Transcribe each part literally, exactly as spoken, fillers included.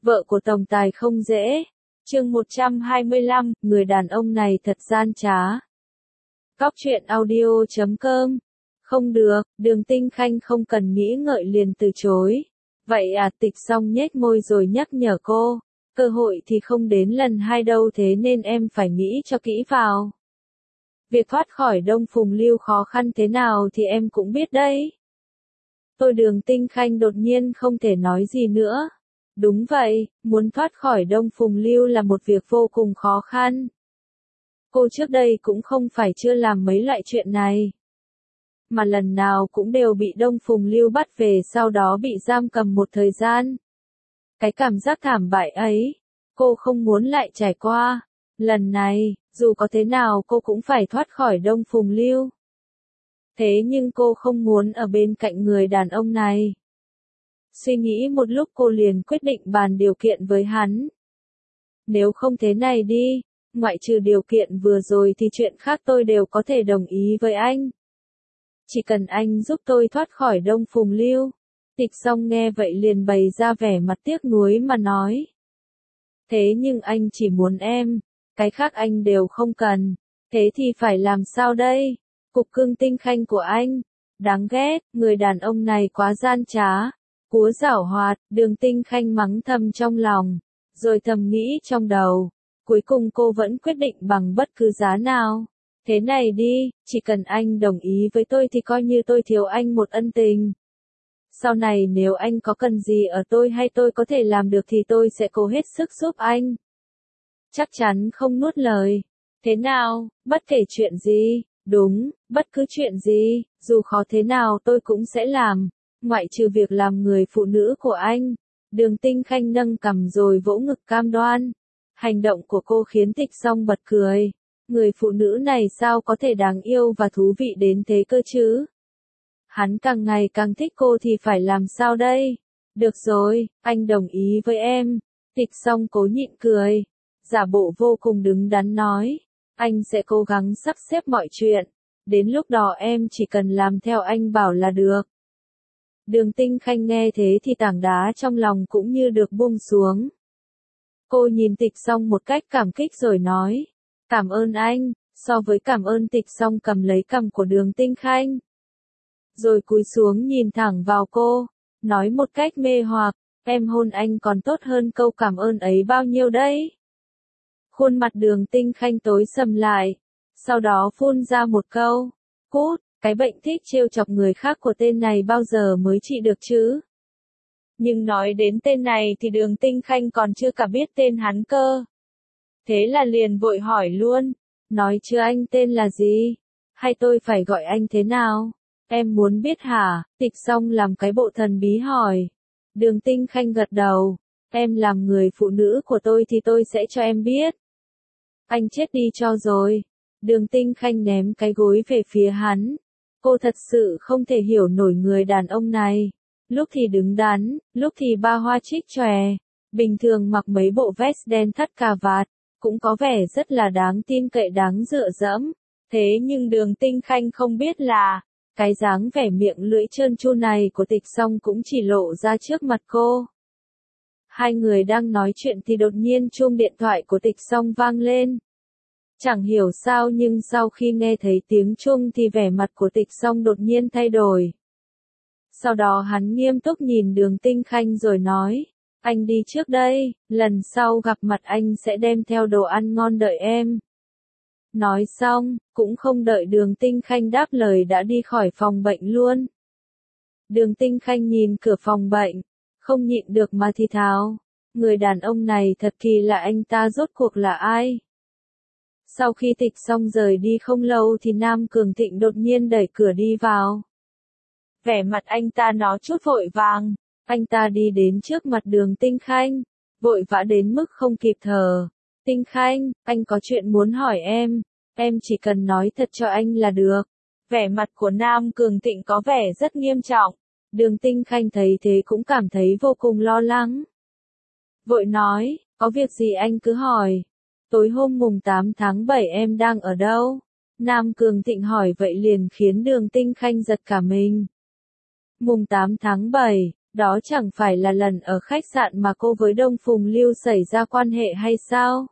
Vợ của tổng tài không dễ. Chương một trăm hai mươi lăm, người đàn ông này thật gian trá. Cóc truyện audio chấm com. Không được, Đường Tinh Khanh không cần nghĩ ngợi liền từ chối. Vậy à, Tịch Song nhếch môi rồi nhắc nhở cô. Cơ hội thì không đến lần hai đâu, thế nên em phải nghĩ cho kỹ vào. Việc thoát khỏi Đông Phùng Lưu khó khăn thế nào thì em cũng biết đấy. Tôi Đường Tinh Khanh đột nhiên không thể nói gì nữa. Đúng vậy, muốn thoát khỏi Đông Phùng Lưu là một việc vô cùng khó khăn. Cô trước đây cũng không phải chưa làm mấy loại chuyện này. Mà lần nào cũng đều bị Đông Phùng Lưu bắt về, sau đó bị giam cầm một thời gian. Cái cảm giác thảm bại ấy, cô không muốn lại trải qua. Lần này, dù có thế nào cô cũng phải thoát khỏi Đông Phùng Lưu. Thế nhưng cô không muốn ở bên cạnh người đàn ông này. Suy nghĩ một lúc cô liền quyết định bàn điều kiện với hắn. Nếu không thế này đi, ngoại trừ điều kiện vừa rồi thì chuyện khác tôi đều có thể đồng ý với anh. Chỉ cần anh giúp tôi thoát khỏi Đông Phùng Lưu. Tịch Song nghe vậy liền bày ra vẻ mặt tiếc nuối mà nói. Thế nhưng anh chỉ muốn em, cái khác anh đều không cần. Thế thì phải làm sao đây? Cục cưng Tinh Khanh của anh. Đáng ghét, người đàn ông này quá gian trá. Cúa giảo hoạt, Đường Tinh Khanh mắng thầm trong lòng. Rồi thầm nghĩ trong đầu. Cuối cùng cô vẫn quyết định bằng bất cứ giá nào. Thế này đi, chỉ cần anh đồng ý với tôi thì coi như tôi thiếu anh một ân tình. Sau này nếu anh có cần gì ở tôi hay tôi có thể làm được thì tôi sẽ cố hết sức giúp anh. Chắc chắn không nuốt lời. Thế nào, bất kể chuyện gì, đúng, bất cứ chuyện gì, dù khó thế nào tôi cũng sẽ làm, ngoại trừ việc làm người phụ nữ của anh. Đường Tinh Khanh nâng cằm rồi vỗ ngực cam đoan. Hành động của cô khiến Tịch Song bật cười. Người phụ nữ này sao có thể đáng yêu và thú vị đến thế cơ chứ? Hắn càng ngày càng thích cô thì phải làm sao đây? Được rồi, anh đồng ý với em. Tịch Song cố nhịn cười. Giả bộ vô cùng đứng đắn nói. Anh sẽ cố gắng sắp xếp mọi chuyện. Đến lúc đó em chỉ cần làm theo anh bảo là được. Đường Tinh Khanh nghe thế thì tảng đá trong lòng cũng như được buông xuống. Cô nhìn Tịch Song một cách cảm kích rồi nói. Cảm ơn anh. So với cảm ơn, Tịch Song cầm lấy cằm của Đường Tinh Khanh. Rồi cúi xuống nhìn thẳng vào cô. Nói một cách mê hoặc. Em hôn anh còn tốt hơn câu cảm ơn ấy bao nhiêu đấy. Khuôn mặt Đường Tinh Khanh tối sầm lại. Sau đó phun ra một câu. Cút, cái bệnh thích trêu chọc người khác của tên này bao giờ mới trị được chứ? Nhưng nói đến tên này thì Đường Tinh Khanh còn chưa cả biết tên hắn cơ. Thế là liền vội hỏi luôn. Nói chưa anh tên là gì? Hay tôi phải gọi anh thế nào? Em muốn biết hả? Tịch Song làm cái bộ thần bí hỏi. Đường Tinh Khanh gật đầu. Em làm người phụ nữ của tôi thì tôi sẽ cho em biết. Anh chết đi cho rồi. Đường Tinh Khanh ném cái gối về phía hắn. Cô thật sự không thể hiểu nổi người đàn ông này. Lúc thì đứng đắn, lúc thì ba hoa trích chòe. Bình thường mặc mấy bộ vest đen thắt cà vạt, cũng có vẻ rất là đáng tin cậy, đáng dựa dẫm. Thế nhưng Đường Tinh Khanh không biết là, cái dáng vẻ miệng lưỡi trơn tru này của Tịch Song cũng chỉ lộ ra trước mặt cô. Hai người đang nói chuyện thì đột nhiên chuông điện thoại của Tịch Song vang lên. Chẳng hiểu sao nhưng sau khi nghe thấy tiếng chuông thì vẻ mặt của Tịch Song đột nhiên thay đổi. Sau đó hắn nghiêm túc nhìn Đường Tinh Khanh rồi nói. Anh đi trước đây, lần sau gặp mặt anh sẽ đem theo đồ ăn ngon đợi em. Nói xong, cũng không đợi Đường Tinh Khanh đáp lời đã đi khỏi phòng bệnh luôn. Đường Tinh Khanh nhìn cửa phòng bệnh, không nhịn được mà thì thào. Người đàn ông này thật kỳ lạ, anh ta rốt cuộc là ai? Sau khi Tịch Song rời đi không lâu thì Nam Cường Thịnh đột nhiên đẩy cửa đi vào. Vẻ mặt anh ta nó chút vội vàng. Anh ta đi đến trước mặt Đường Tinh Khanh, vội vã đến mức không kịp thở. Tinh Khanh, anh có chuyện muốn hỏi em, em chỉ cần nói thật cho anh là được. Vẻ mặt của Nam Cường Thịnh có vẻ rất nghiêm trọng. Đường Tinh Khanh thấy thế cũng cảm thấy vô cùng lo lắng. Vội nói, có việc gì anh cứ hỏi. Tối hôm mùng tám tháng bảy em đang ở đâu? Nam Cường Thịnh hỏi vậy liền khiến Đường Tinh Khanh giật cả mình. Mùng tám tháng bảy, Đó chẳng phải là lần ở khách sạn mà cô với Đông Phùng Lưu xảy ra quan hệ hay sao?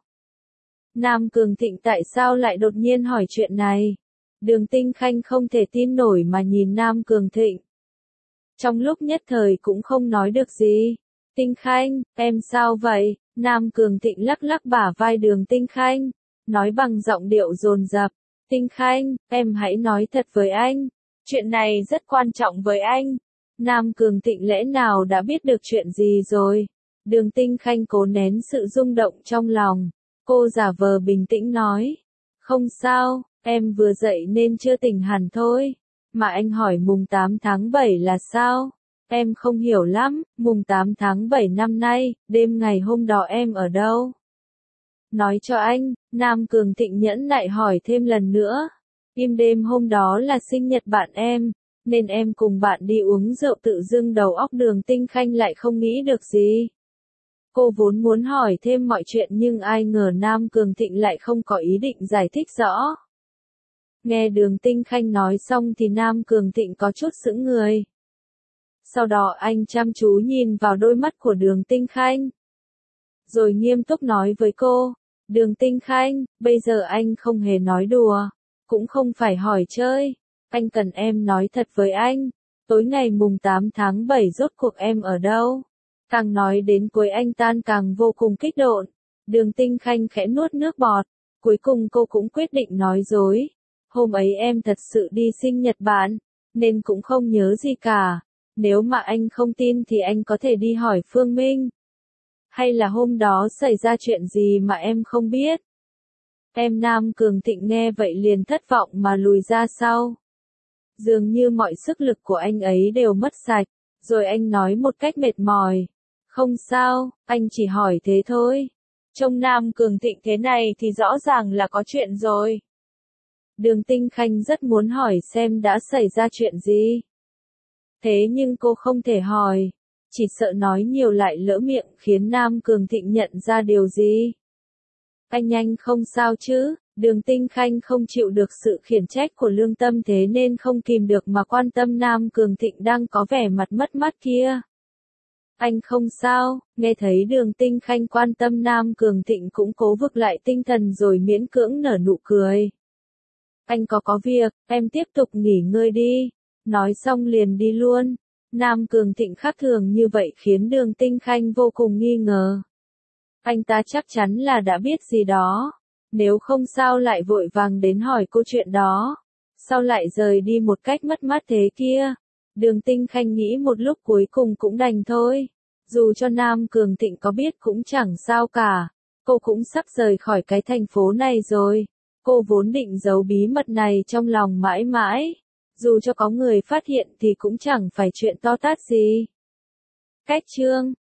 Nam Cường Thịnh tại sao lại đột nhiên hỏi chuyện này? Đường Tinh Khanh không thể tin nổi mà nhìn Nam Cường Thịnh. Trong lúc nhất thời cũng không nói được gì. Tinh Khanh, em sao vậy? Nam Cường Thịnh lắc lắc bả vai Đường Tinh Khanh, nói bằng giọng điệu dồn dập. Tinh Khanh, em hãy nói thật với anh. Chuyện này rất quan trọng với anh. Nam Cường Thịnh lẽ nào đã biết được chuyện gì rồi? Đường Tinh Khanh cố nén sự rung động trong lòng. Cô giả vờ bình tĩnh nói. Không sao, em vừa dậy nên chưa tỉnh hẳn thôi. Mà anh hỏi mùng tám tháng bảy là sao? Em không hiểu lắm, mùng tám tháng bảy năm nay, đêm ngày hôm đó em ở đâu? Nói cho anh, Nam Cường Thịnh nhẫn nại hỏi thêm lần nữa. Im đêm hôm đó là sinh nhật bạn em, nên em cùng bạn đi uống rượu tự dưng đầu óc Đường Tinh Khanh lại không nghĩ được gì. Cô vốn muốn hỏi thêm mọi chuyện nhưng ai ngờ Nam Cường Thịnh lại không có ý định giải thích rõ. Nghe Đường Tinh Khanh nói xong thì Nam Cường Thịnh có chút sững người. Sau đó anh chăm chú nhìn vào đôi mắt của Đường Tinh Khanh. Rồi nghiêm túc nói với cô, Đường Tinh Khanh, bây giờ anh không hề nói đùa, cũng không phải hỏi chơi. Anh cần em nói thật với anh, tối ngày mùng tám tháng bảy rốt cuộc em ở đâu? Càng nói đến cuối anh tan càng vô cùng kích động. Đường Tinh Khanh khẽ nuốt nước bọt, cuối cùng cô cũng quyết định nói dối. Hôm ấy em thật sự đi sinh nhật bạn, nên cũng không nhớ gì cả. Nếu mà anh không tin thì anh có thể đi hỏi Phương Minh. Hay là hôm đó xảy ra chuyện gì mà em không biết? Em Nam Cường Thịnh nghe vậy liền thất vọng mà lùi ra sau. Dường như mọi sức lực của anh ấy đều mất sạch, rồi anh nói một cách mệt mỏi. Không sao, anh chỉ hỏi thế thôi. Trông Nam Cường Thịnh thế này thì rõ ràng là có chuyện rồi. Đường Tinh Khanh rất muốn hỏi xem đã xảy ra chuyện gì. Thế nhưng cô không thể hỏi, chỉ sợ nói nhiều lại lỡ miệng khiến Nam Cường Thịnh nhận ra điều gì. Anh nhanh không sao chứ? Đường Tinh Khanh không chịu được sự khiển trách của Lương Tâm thế nên không kìm được mà quan tâm Nam Cường Thịnh đang có vẻ mặt mất mát kia. Anh không sao, nghe thấy Đường Tinh Khanh quan tâm Nam Cường Thịnh cũng cố vực lại tinh thần rồi miễn cưỡng nở nụ cười. Anh có có việc, em tiếp tục nghỉ ngơi đi. Nói xong liền đi luôn. Nam Cường Thịnh khác thường như vậy khiến Đường Tinh Khanh vô cùng nghi ngờ. Anh ta chắc chắn là đã biết gì đó. Nếu không sao lại vội vàng đến hỏi cô chuyện đó. Sao lại rời đi một cách mất mát thế kia? Đường Tinh Khanh nghĩ một lúc cuối cùng cũng đành thôi. Dù cho Nam Cường Thịnh có biết cũng chẳng sao cả. Cô cũng sắp rời khỏi cái thành phố này rồi. Cô vốn định giấu bí mật này trong lòng mãi mãi. Dù cho có người phát hiện thì cũng chẳng phải chuyện to tát gì. Cách chương